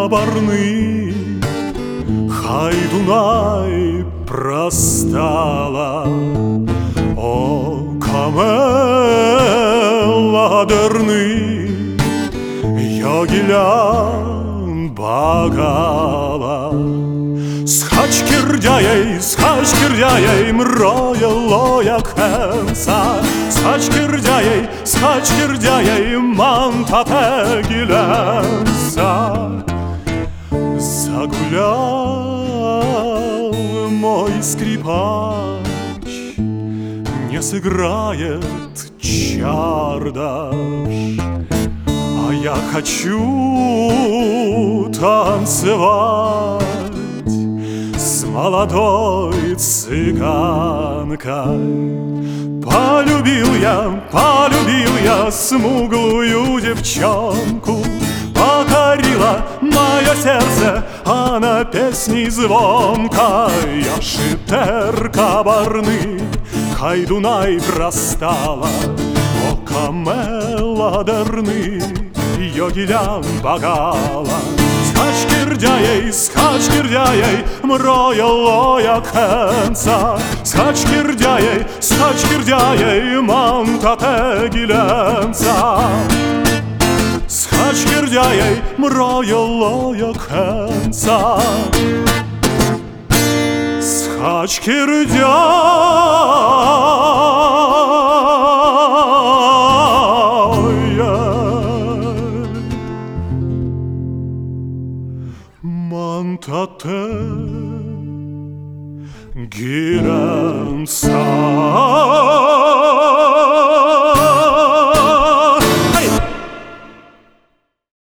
кабарны, хай Дунай простала, о камела дерны, йогилян багала. Скач кирдяей, мрояло як хенца. Скач кирдяей, мантапе гиленца. Загулял мой скрипач, не сыграет чардаш, а я хочу танцевать с молодой цыганкой. Полюбил я смуглую девчонку, покорила мое сердце она песней звонкой. Я шитер кабарны, хай Дунай простала, о камела дерны, йогилян багала. Скач кирдяей, мрояло як хенца. Скач кирдяей, мантате гиленца. Скач кирдяей, мрояло як хенца. Скач кирдяей, мантате гиленца.